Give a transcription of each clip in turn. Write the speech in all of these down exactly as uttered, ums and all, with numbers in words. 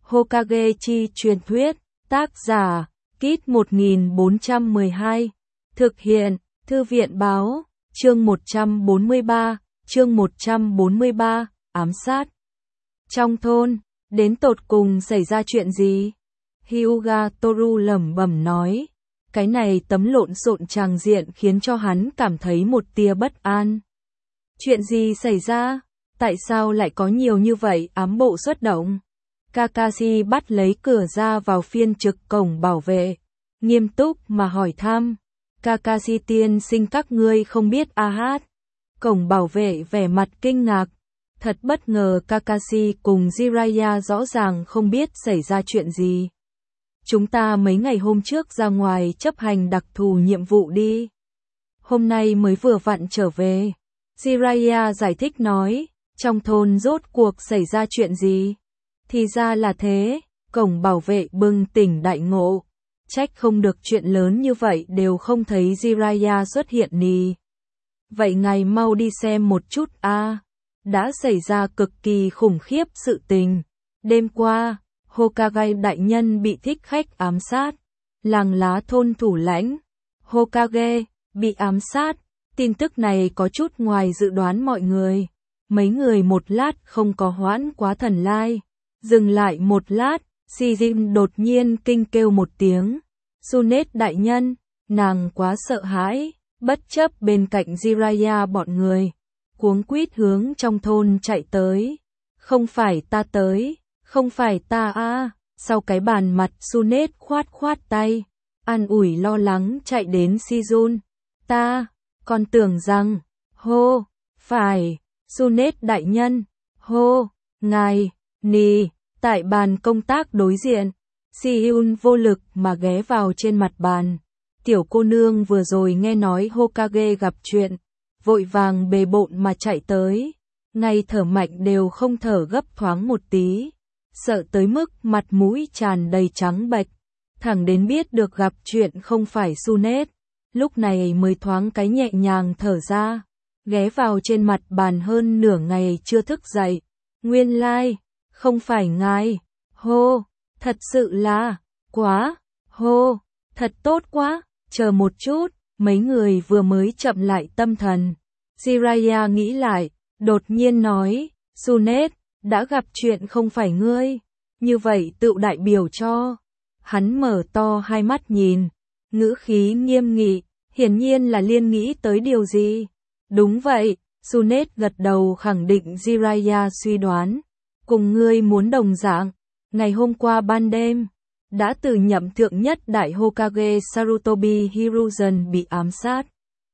Hokage chi truyền thuyết, tác giả, Kit một nghìn bốn trăm mười hai, thực hiện, Thư viện báo, chương một trăm bốn mươi ba, chương một trăm bốn mươi ba, ám sát. Trong thôn, đến tột cùng xảy ra chuyện gì? Hyuga Toru lẩm bẩm nói, cái này tấm lộn xộn tràng diện khiến cho hắn cảm thấy một tia bất an. Chuyện gì xảy ra? Tại sao lại có nhiều như vậy ám bộ xuất động? Kakashi bắt lấy cửa ra vào phiên trực cổng bảo vệ, nghiêm túc mà hỏi thăm. Kakashi tiên sinh, các ngươi không biết a hát. Cổng bảo vệ vẻ mặt kinh ngạc. Thật bất ngờ, Kakashi cùng Jiraiya rõ ràng không biết xảy ra chuyện gì. Chúng ta mấy ngày hôm trước ra ngoài chấp hành đặc thù nhiệm vụ đi. Hôm nay mới vừa vặn trở về. Jiraiya giải thích nói, trong thôn rốt cuộc xảy ra chuyện gì? Thì ra là thế, cổng bảo vệ bừng tỉnh đại ngộ. Trách không được chuyện lớn như vậy đều không thấy Jiraiya xuất hiện nì. Vậy ngài mau đi xem một chút a. À, đã xảy ra cực kỳ khủng khiếp sự tình. Đêm qua, Hokage đại nhân bị thích khách ám sát. Làng lá thôn thủ lãnh Hokage bị ám sát. Tin tức này có chút ngoài dự đoán mọi người. Mấy người một lát không có hoãn quá thần lai. Dừng lại một lát, Shijin đột nhiên kinh kêu một tiếng. Tsunade đại nhân, nàng quá sợ hãi, bất chấp bên cạnh Jiraiya bọn người. Cuống quýt hướng trong thôn chạy tới. Không phải ta tới, không phải ta a. À. Sau cái bàn mặt Tsunade khoát khoát tay, an ủi lo lắng chạy đến Shijun. Ta, còn tưởng rằng, hô, phải, Tsunade đại nhân, hô, ngài, nì. Tại bàn công tác đối diện, Si-hyun vô lực mà ghé vào trên mặt bàn. Tiểu cô nương vừa rồi nghe nói Hokage gặp chuyện, vội vàng bề bộn mà chạy tới, ngay thở mạnh đều không thở gấp thoáng một tí, sợ tới mức mặt mũi tràn đầy trắng bệch, thẳng đến biết được gặp chuyện không phải Tsunade, lúc này mới thoáng cái nhẹ nhàng thở ra, ghé vào trên mặt bàn hơn nửa ngày chưa thức dậy. Nguyên lai, like, không phải ngài, hô, thật sự là, quá, hô, thật tốt quá, chờ một chút, mấy người vừa mới chậm lại tâm thần. Jiraiya nghĩ lại, đột nhiên nói, Tsunade, đã gặp chuyện không phải ngươi, như vậy tự đại biểu cho. Hắn mở to hai mắt nhìn, ngữ khí nghiêm nghị, hiển nhiên là liên nghĩ tới điều gì. Đúng vậy, Tsunade gật đầu khẳng định Jiraiya suy đoán. Cùng ngươi muốn đồng dạng, ngày hôm qua ban đêm, đã từ nhậm thượng nhất đại Hokage Sarutobi Hiruzen bị ám sát.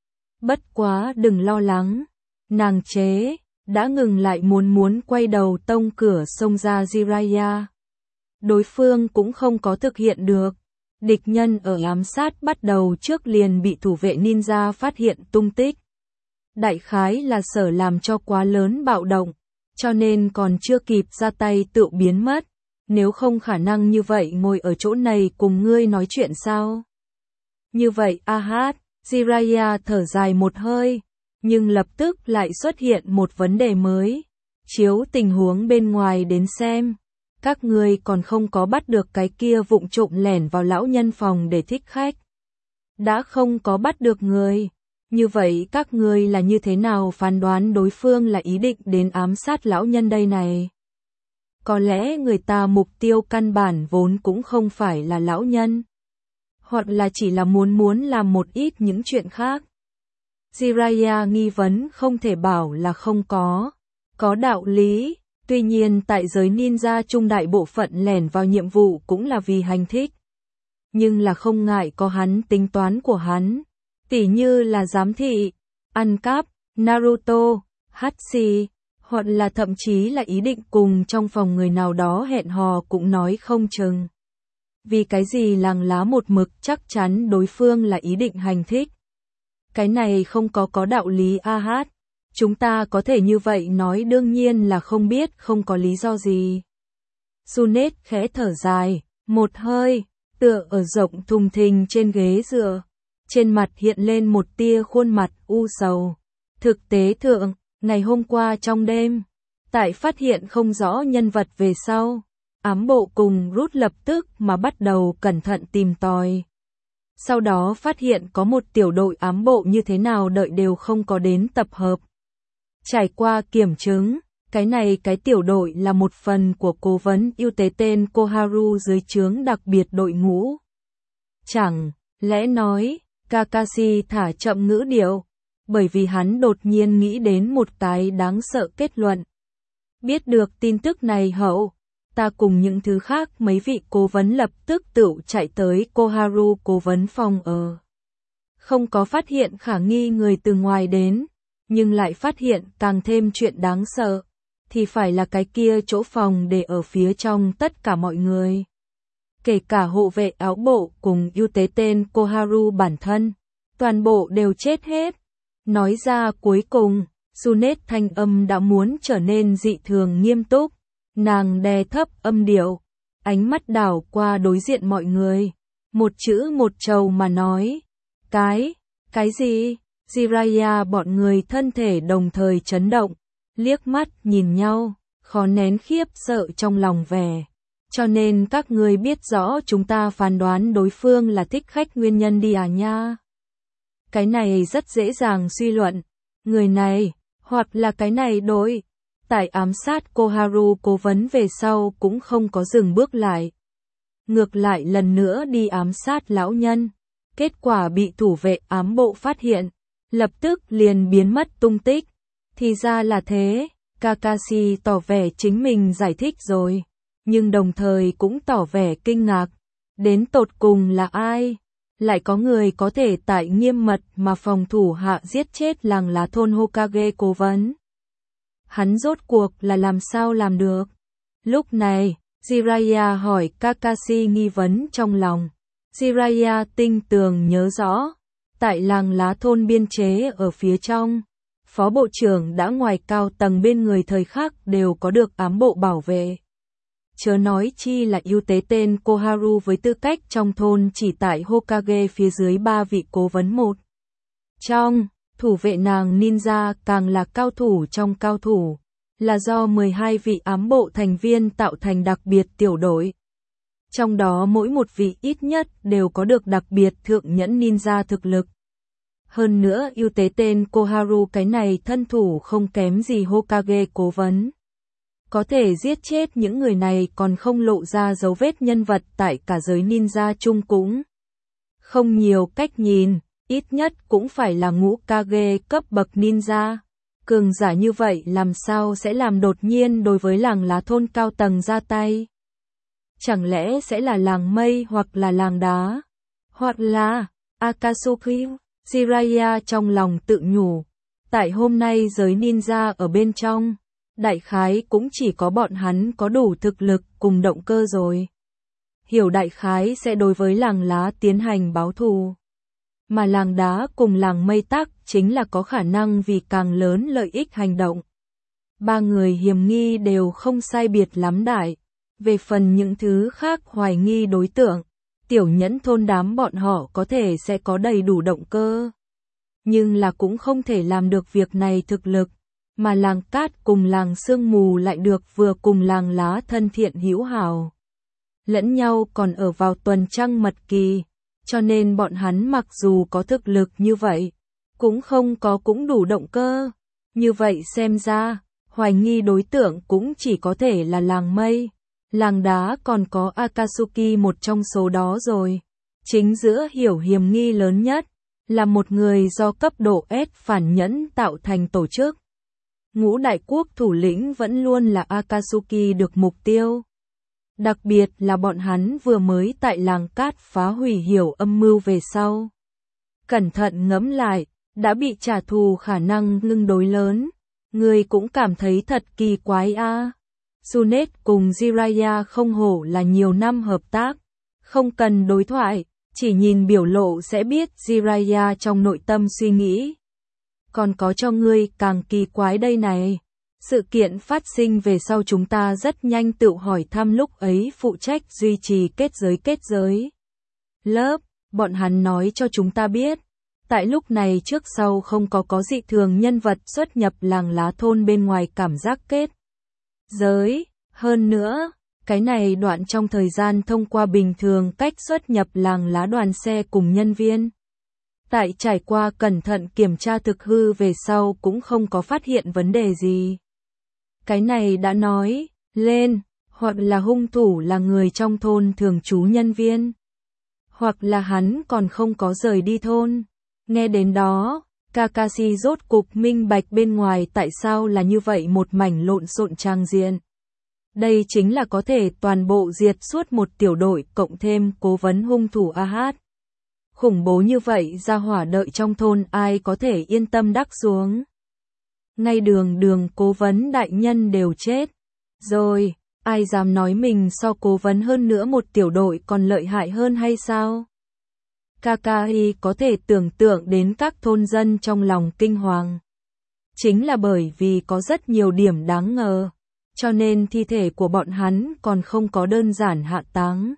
Bất quá đừng lo lắng, nàng chế, đã ngừng lại muốn muốn quay đầu tông cửa xông ra Jiraiya. Đối phương cũng không có thực hiện được, địch nhân ở ám sát bắt đầu trước liền bị thủ vệ ninja phát hiện tung tích. Đại khái là sở làm cho quá lớn bạo động. Cho nên còn chưa kịp ra tay tự biến mất, nếu không khả năng như vậy ngồi ở chỗ này cùng ngươi nói chuyện sao? Như vậy a hát, Jiraiya thở dài một hơi, nhưng lập tức lại xuất hiện một vấn đề mới. Chiếu tình huống bên ngoài đến xem, các ngươi còn không có bắt được cái kia vụng trộm lẻn vào lão nhân phòng để thích khách. Đã không có bắt được người. Như vậy các ngươi là như thế nào phán đoán đối phương là ý định đến ám sát lão nhân đây này? Có lẽ người ta mục tiêu căn bản vốn cũng không phải là lão nhân, hoặc là chỉ là muốn muốn làm một ít những chuyện khác. Jiraiya nghi vấn không thể bảo là không có, có đạo lý, tuy nhiên tại giới ninja trung đại bộ phận lẻn vào nhiệm vụ cũng là vì hành thích. Nhưng là không ngại có hắn tính toán của hắn. Tỉ như là giám thị, ăn cắp, Naruto, Hachi, hoặc là thậm chí là ý định cùng trong phòng người nào đó hẹn hò cũng nói không chừng. Vì cái gì làng lá một mực chắc chắn đối phương là ý định hành thích. Cái này không có có đạo lý a hát. Chúng ta có thể như vậy nói đương nhiên là không biết không có lý do gì. Tsunade khẽ thở dài, một hơi, tựa ở rộng thùng thình trên ghế dựa. Trên mặt hiện lên một tia khuôn mặt u sầu. Thực tế thượng, ngày hôm qua trong đêm, tại phát hiện không rõ nhân vật về sau, ám bộ cùng rút lập tức mà bắt đầu cẩn thận tìm tòi. Sau đó phát hiện có một tiểu đội ám bộ như thế nào đợi đều không có đến tập hợp. Trải qua kiểm chứng, cái này cái tiểu đội là một phần của cố vấn ưu tế tên Koharu dưới trướng đặc biệt đội ngũ. Chẳng lẽ nói, Kakashi thả chậm ngữ điệu, bởi vì hắn đột nhiên nghĩ đến một cái đáng sợ kết luận. Biết được tin tức này hậu, ta cùng những thứ khác mấy vị cố vấn lập tức tự chạy tới Koharu cố vấn phòng ở. Không có phát hiện khả nghi người từ ngoài đến, nhưng lại phát hiện càng thêm chuyện đáng sợ, thì phải là cái kia chỗ phòng để ở phía trong tất cả mọi người. Kể cả hộ vệ áo bộ cùng ưu tế tên Koharu bản thân, toàn bộ đều chết hết. Nói ra cuối cùng, Sunet thanh âm đã muốn trở nên dị thường nghiêm túc, nàng đè thấp âm điệu, ánh mắt đảo qua đối diện mọi người, một chữ một trầu mà nói, cái, cái gì? Jiraiya bọn người thân thể đồng thời chấn động, liếc mắt nhìn nhau, khó nén khiếp sợ trong lòng vẻ. Cho nên các người biết rõ chúng ta phán đoán đối phương là thích khách nguyên nhân đi à nha. Cái này rất dễ dàng suy luận, người này, hoặc là cái này đối. Tại ám sát Koharu cố vấn về sau cũng không có dừng bước lại. Ngược lại lần nữa đi ám sát lão nhân. Kết quả bị thủ vệ ám bộ phát hiện. Lập tức liền biến mất tung tích. Thì ra là thế, Kakashi tỏ vẻ chính mình giải thích rồi. Nhưng đồng thời cũng tỏ vẻ kinh ngạc. Đến tột cùng là ai? Lại có người có thể tại nghiêm mật mà phòng thủ hạ giết chết làng lá thôn Hokage cố vấn. Hắn rốt cuộc là làm sao làm được? Lúc này, Jiraiya hỏi Kakashi nghi vấn trong lòng. Jiraiya tinh tường nhớ rõ, tại làng lá thôn biên chế ở phía trong, phó bộ trưởng đã ngoài cao tầng bên người thời khắc đều có được ám bộ bảo vệ. Chớ nói chi là ưu tế tên Koharu với tư cách trong thôn chỉ tại Hokage phía dưới ba vị cố vấn một. Trong, thủ vệ nàng ninja càng là cao thủ trong cao thủ, là do mười hai vị ám bộ thành viên tạo thành đặc biệt tiểu đội. Trong đó mỗi một vị ít nhất đều có được đặc biệt thượng nhẫn ninja thực lực. Hơn nữa ưu tế tên Koharu cái này thân thủ không kém gì Hokage cố vấn. Có thể giết chết những người này còn không lộ ra dấu vết nhân vật tại cả giới ninja chung cũng. Không nhiều cách nhìn, ít nhất cũng phải là ngũ Kage cấp bậc ninja. Cường giả như vậy làm sao sẽ làm đột nhiên đối với làng lá thôn cao tầng ra tay? Chẳng lẽ sẽ là làng mây hoặc là làng đá? Hoặc là Akatsuki? Jiraiya trong lòng tự nhủ. Tại hôm nay giới ninja ở bên trong, đại khái cũng chỉ có bọn hắn có đủ thực lực cùng động cơ rồi. Hiểu đại khái sẽ đối với làng lá tiến hành báo thù. Mà làng đá cùng làng mây tắc chính là có khả năng vì càng lớn lợi ích hành động. Ba người hiểm nghi đều không sai biệt lắm đại. Về phần những thứ khác hoài nghi đối tượng, tiểu nhẫn thôn đám bọn họ có thể sẽ có đầy đủ động cơ. Nhưng là cũng không thể làm được việc này thực lực. Mà làng cát cùng làng sương mù lại được vừa cùng làng lá thân thiện hữu hảo. Lẫn nhau còn ở vào tuần trăng mật kỳ, cho nên bọn hắn mặc dù có thực lực như vậy, cũng không có cũng đủ động cơ. Như vậy xem ra, hoài nghi đối tượng cũng chỉ có thể là làng mây, làng đá còn có Akatsuki một trong số đó rồi. Chính giữa hiểu hiểm nghi lớn nhất, là một người do cấp độ S phản nhẫn tạo thành tổ chức. Ngũ đại quốc thủ lĩnh vẫn luôn là Akatsuki được mục tiêu. Đặc biệt là bọn hắn vừa mới tại làng cát phá hủy hiểu âm mưu về sau. Cẩn thận ngẫm lại, đã bị trả thù khả năng ngưng đối lớn. Người cũng cảm thấy thật kỳ quái a. À. Sunet cùng Jiraiya không hổ là nhiều năm hợp tác. Không cần đối thoại, chỉ nhìn biểu lộ sẽ biết Jiraiya trong nội tâm suy nghĩ. Còn có cho ngươi càng kỳ quái đây này. Sự kiện phát sinh về sau chúng ta rất nhanh tự hỏi thăm lúc ấy phụ trách duy trì kết giới kết giới. Lớp, bọn hắn nói cho chúng ta biết. Tại lúc này trước sau không có có dị thường nhân vật xuất nhập làng lá thôn bên ngoài cảm giác kết giới. Hơn nữa, Cái này đoạn trong thời gian thông qua bình thường cách xuất nhập làng lá đoàn xe cùng nhân viên. Tại trải qua cẩn thận kiểm tra thực hư về sau cũng không có phát hiện vấn đề gì. Cái này đã nói lên, hoặc là hung thủ là người trong thôn thường trú nhân viên, hoặc là hắn còn không có rời đi thôn. Nghe đến đó, Kakashi rốt cục minh bạch bên ngoài tại sao là như vậy một mảnh lộn xộn trang diện. Đây chính là có thể toàn bộ diệt suốt một tiểu đội cộng thêm cố vấn hung thủ a hát. Khủng bố như vậy ra hỏa đợi trong thôn ai có thể yên tâm đắc xuống. Ngay đường đường cố vấn đại nhân đều chết. Rồi, ai dám nói mình so cố vấn hơn nữa một tiểu đội còn lợi hại hơn hay sao? Kakashi có thể tưởng tượng đến các thôn dân trong lòng kinh hoàng. Chính là bởi vì có rất nhiều điểm đáng ngờ, cho nên thi thể của bọn hắn còn không có đơn giản hạ táng,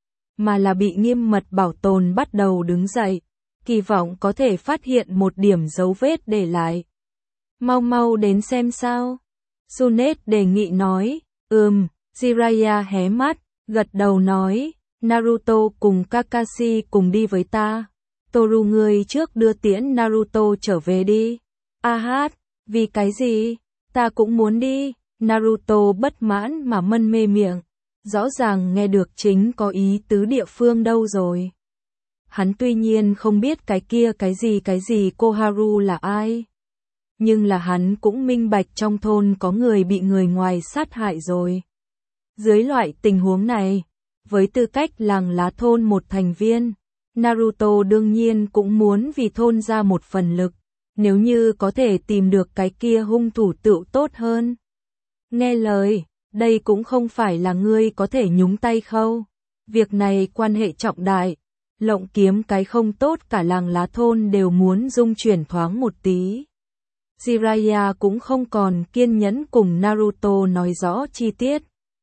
mà là bị nghiêm mật bảo tồn bắt đầu đứng dậy, kỳ vọng có thể phát hiện một điểm dấu vết để lại. Mau mau đến xem sao. Tsunade đề nghị nói, ừm, Jiraiya hé mắt, gật đầu nói, Naruto cùng Kakashi cùng đi với ta. Toru ngươi trước đưa tiễn Naruto trở về đi. A hát, vì cái gì? Ta cũng muốn đi. Naruto bất mãn mà mân mê miệng. Rõ ràng nghe được chính có ý tứ địa phương đâu rồi. Hắn tuy nhiên không biết cái kia cái gì cái gì Koharu là ai. Nhưng là hắn cũng minh bạch trong thôn có người bị người ngoài sát hại rồi. Dưới loại tình huống này, với tư cách làng lá thôn một thành viên, Naruto đương nhiên cũng muốn vì thôn ra một phần lực, nếu như có thể tìm được cái kia hung thủ tựu tốt hơn. Nghe lời, đây cũng không phải là ngươi có thể nhúng tay khâu. Việc này quan hệ trọng đại, lộng kiếm cái không tốt cả làng lá thôn đều muốn dung chuyển thoáng một tí. Jiraiya cũng không còn kiên nhẫn cùng Naruto nói rõ chi tiết.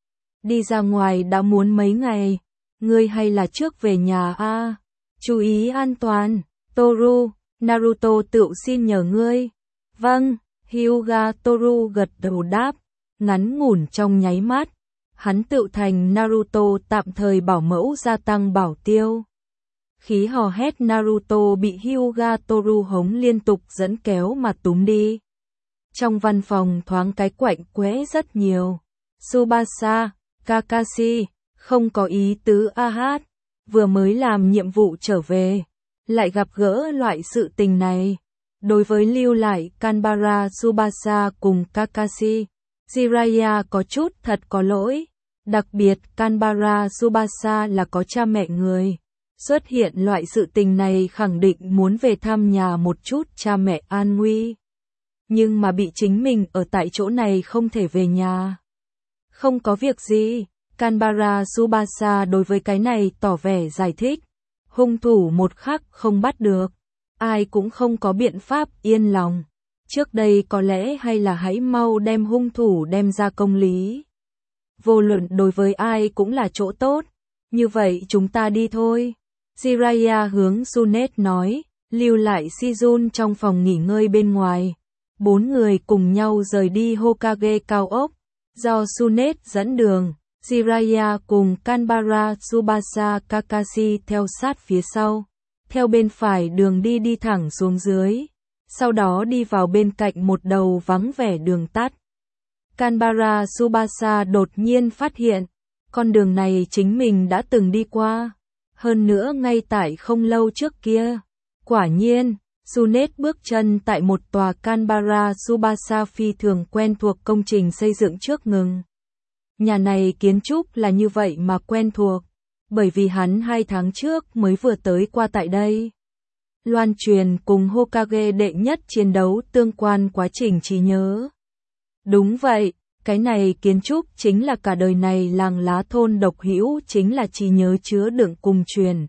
Đi ra ngoài đã muốn mấy ngày, ngươi hay là trước về nhà a, chú ý an toàn. Toru, Naruto tự xin nhờ ngươi. Vâng, Hyuga Toru gật đầu đáp, ngắn ngủn trong nháy mắt, hắn tự thành Naruto tạm thời bảo mẫu gia tăng bảo tiêu. Khí hò hét Naruto bị Hyuga Toru hống liên tục dẫn kéo mà túm đi. Trong văn phòng thoáng cái quạnh quẽ rất nhiều. Tsubasa, Kakashi, không có ý tứ a hát, vừa mới làm nhiệm vụ trở về, lại gặp gỡ loại sự tình này. Đối với lưu lại Kanbara Tsubasa cùng Kakashi, Jiraiya có chút thật có lỗi. Đặc biệt Kanbara Tsubasa là có cha mẹ người. Xuất hiện loại sự tình này khẳng định muốn về thăm nhà một chút cha mẹ an nguy. Nhưng mà bị chính mình ở tại chỗ này không thể về nhà. Không có việc gì, Kanbara Tsubasa đối với cái này tỏ vẻ giải thích. Hung thủ một khắc không bắt được, ai cũng không có biện pháp yên lòng. Trước đây có lẽ hay là hãy mau đem hung thủ đem ra công lý. Vô luận đối với ai cũng là chỗ tốt, như vậy chúng ta đi thôi. Jiraiya hướng Tsunade nói, lưu lại Shizun trong phòng nghỉ ngơi bên ngoài. Bốn người cùng nhau rời đi Hokage cao ốc, do Tsunade dẫn đường, Jiraiya cùng Kanbara Tsubasa Kakashi theo sát phía sau. Theo bên phải đường đi đi thẳng xuống dưới, sau đó đi vào bên cạnh một đầu vắng vẻ đường tắt. Kanbara Tsubasa đột nhiên phát hiện, con đường này chính mình đã từng đi qua. Hơn nữa ngay tại không lâu trước kia. Quả nhiên, Tsunade bước chân tại một tòa Kanbara Tsubasa phi thường quen thuộc công trình xây dựng trước ngừng. Nhà này kiến trúc là như vậy mà quen thuộc, bởi vì hắn hai tháng trước mới vừa tới qua tại đây. Loan truyền cùng Hokage đệ nhất chiến đấu tương quan quá trình trí nhớ. Đúng vậy, cái này kiến trúc chính là cả đời này làng lá thôn độc hữu, chính là trí nhớ chứa đựng cùng truyền.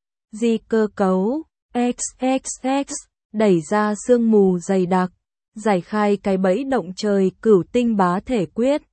Di cơ cấu, ích ích ích, đẩy ra sương mù dày đặc, giải khai cái bẫy động trời cửu tinh bá thể quyết.